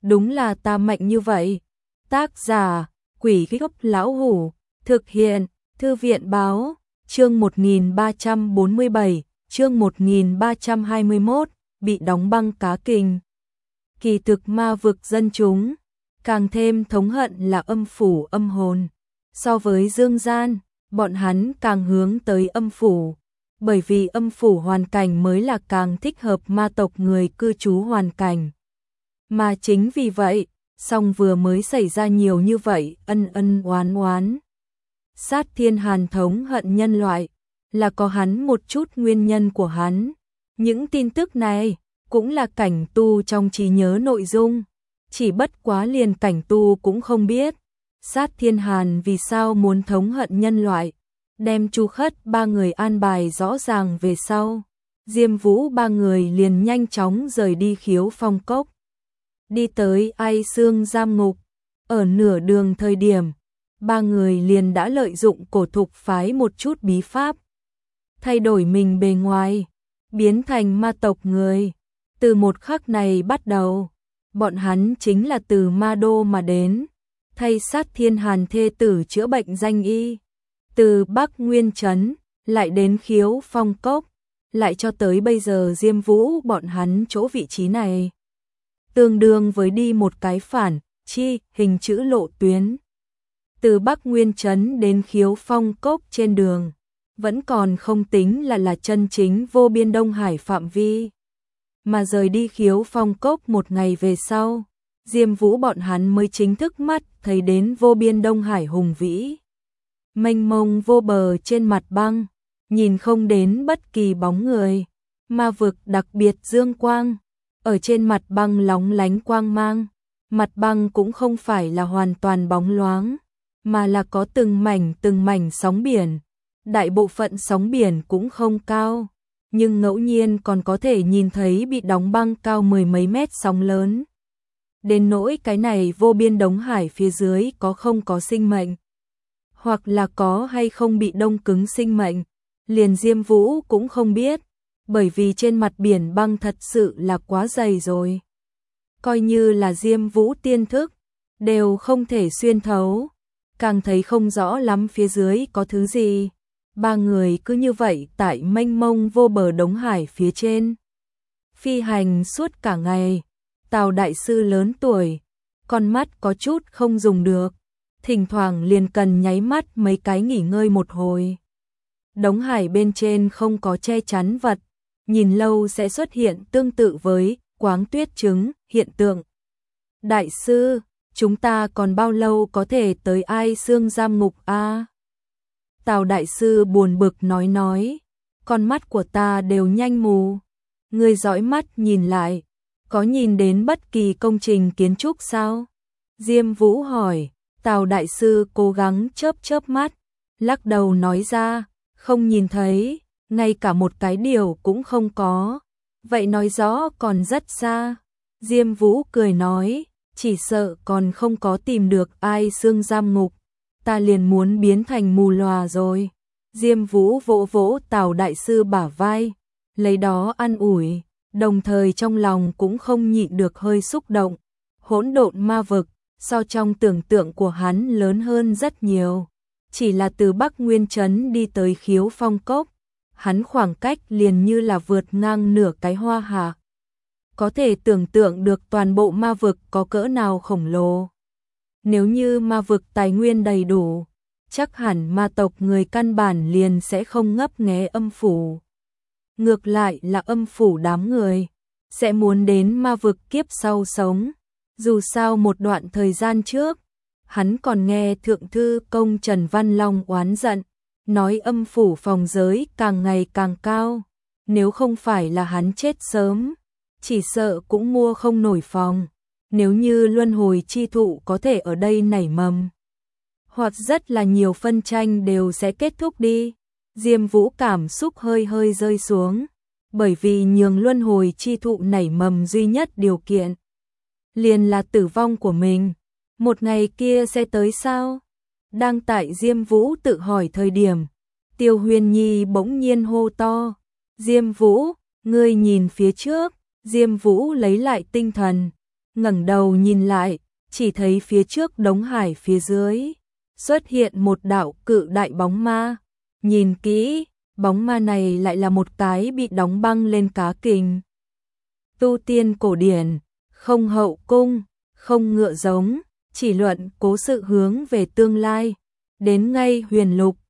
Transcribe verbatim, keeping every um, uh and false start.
đúng là ta mạnh như vậy. Tác giả, Quỷ Gốc Lão Hủ, thực hiện, Thư viện báo, chương một nghìn ba trăm bốn mươi bảy, chương một nghìn ba trăm hai mươi mốt, bị đóng băng cá kình. Kỳ thực ma vực dân chúng, càng thêm thống hận là âm phủ âm hồn. So với dương gian, bọn hắn càng hướng tới âm phủ, bởi vì âm phủ hoàn cảnh mới là càng thích hợp ma tộc người cư trú hoàn cảnh. Mà chính vì vậy, song vừa mới xảy ra nhiều như vậy, ân ân oán oán. Sát Thiên Hàn thống hận nhân loại, là có hắn một chút nguyên nhân của hắn. Những tin tức này cũng là Cảnh Tu trong trí nhớ nội dung, chỉ bất quá liền Cảnh Tu cũng không biết. Sát Thiên Hàn vì sao muốn thống hận nhân loại, đem Chu Khất ba người an bài rõ ràng về sau. Diêm Vũ ba người liền nhanh chóng rời đi Khiếu Phong Cốc, đi tới Ai Xương giam ngục. Ở nửa đường thời điểm, ba người liền đã lợi dụng cổ thục phái một chút bí pháp, thay đổi mình bề ngoài, biến thành ma tộc người. Từ một khắc này bắt đầu, bọn hắn chính là từ ma đô mà đến, thay Sát Thiên Hàn thê tử chữa bệnh danh y. Từ Bắc Nguyên Trấn, lại đến Khiếu Phong Cốc, lại cho tới bây giờ Diêm Vũ bọn hắn chỗ vị trí này, tương đương với đi một cái phản chi hình chữ lộ tuyến. Từ Bắc Nguyên Trấn đến Khiếu Phong Cốc trên đường, vẫn còn không tính là là chân chính vô biên Đông Hải phạm vi. Mà rời đi Khiếu Phong Cốc một ngày về sau, Diêm Vũ bọn hắn mới chính thức mắt thấy đến vô biên Đông Hải hùng vĩ, mênh mông vô bờ trên mặt băng, nhìn không đến bất kỳ bóng người. Ma vực đặc biệt dương quang, ở trên mặt băng lóng lánh quang mang. Mặt băng cũng không phải là hoàn toàn bóng loáng, mà là có từng mảnh từng mảnh sóng biển. Đại bộ phận sóng biển cũng không cao, nhưng ngẫu nhiên còn có thể nhìn thấy bị đóng băng cao mười mấy mét sóng lớn. Đến nỗi cái này vô biên Đông Hải phía dưới có không có sinh mệnh, hoặc là có hay không bị đông cứng sinh mệnh, liền Diêm Vũ cũng không biết, bởi vì trên mặt biển băng thật sự là quá dày rồi. Coi như là Diêm Vũ tiên thức, đều không thể xuyên thấu, càng thấy không rõ lắm phía dưới có thứ gì. Ba người cứ như vậy tại mênh mông vô bờ Đông Hải phía trên phi hành suốt cả ngày. Tào đại sư lớn tuổi, con mắt có chút không dùng được, thỉnh thoảng liền cần nháy mắt mấy cái nghỉ ngơi một hồi. Đông Hải bên trên không có che chắn vật, nhìn lâu sẽ xuất hiện tương tự với quáng tuyết trứng hiện tượng. Đại sư, chúng ta còn bao lâu có thể tới Ai Xương giam ngục a? Tào đại sư buồn bực nói nói, con mắt của ta đều nhanh mù. Người dõi mắt nhìn lại, có nhìn đến bất kỳ công trình kiến trúc sao? Diêm Vũ hỏi. Tào đại sư cố gắng chớp chớp mắt, lắc đầu nói ra, không nhìn thấy, ngay cả một cái điều cũng không có. Vậy nói rõ còn rất xa. Diêm Vũ cười nói, chỉ sợ còn không có tìm được Ai Xương giam ngục, ta liền muốn biến thành mù lòa rồi. Diêm Vũ vỗ vỗ Tào đại sư bả vai, lấy đó an ủi, đồng thời trong lòng cũng không nhịn được hơi xúc động. Hỗn độn ma vực, so trong tưởng tượng của hắn lớn hơn rất nhiều. Chỉ là từ Bắc Nguyên Trấn đi tới Khiếu Phong Cốc, hắn khoảng cách liền như là vượt ngang nửa cái hoa hạ. Có thể tưởng tượng được toàn bộ ma vực có cỡ nào khổng lồ. Nếu như ma vực tài nguyên đầy đủ, chắc hẳn ma tộc người căn bản liền sẽ không ngấp nghé âm phủ. Ngược lại là âm phủ đám người sẽ muốn đến ma vực kiếp sau sống. Dù sao một đoạn thời gian trước, hắn còn nghe Thượng Thư Công Trần Văn Long oán giận, nói âm phủ phòng giới càng ngày càng cao. Nếu không phải là hắn chết sớm, chỉ sợ cũng mua không nổi phòng. Nếu như luân hồi chi thụ có thể ở đây nảy mầm, hoặc rất là nhiều phân tranh đều sẽ kết thúc đi. Diêm Vũ cảm xúc hơi hơi rơi xuống, bởi vì nhường luân hồi chi thụ nảy mầm duy nhất điều kiện liền là tử vong của mình. Một ngày kia sẽ tới sao? Đang tại Diêm Vũ tự hỏi thời điểm, Tiêu Huyền Nhi bỗng nhiên hô to, Diêm Vũ, ngươi nhìn phía trước. Diêm Vũ lấy lại tinh thần, ngẩng đầu nhìn lại, chỉ thấy phía trước đống hải phía dưới xuất hiện một đạo cự đại bóng ma. Nhìn kỹ, bóng ma này lại là một cái bị đóng băng lên cá kình. Tu tiên cổ điển, không hậu cung, không ngựa giống, chỉ luận cố sự hướng về tương lai. Đến ngay huyền lục,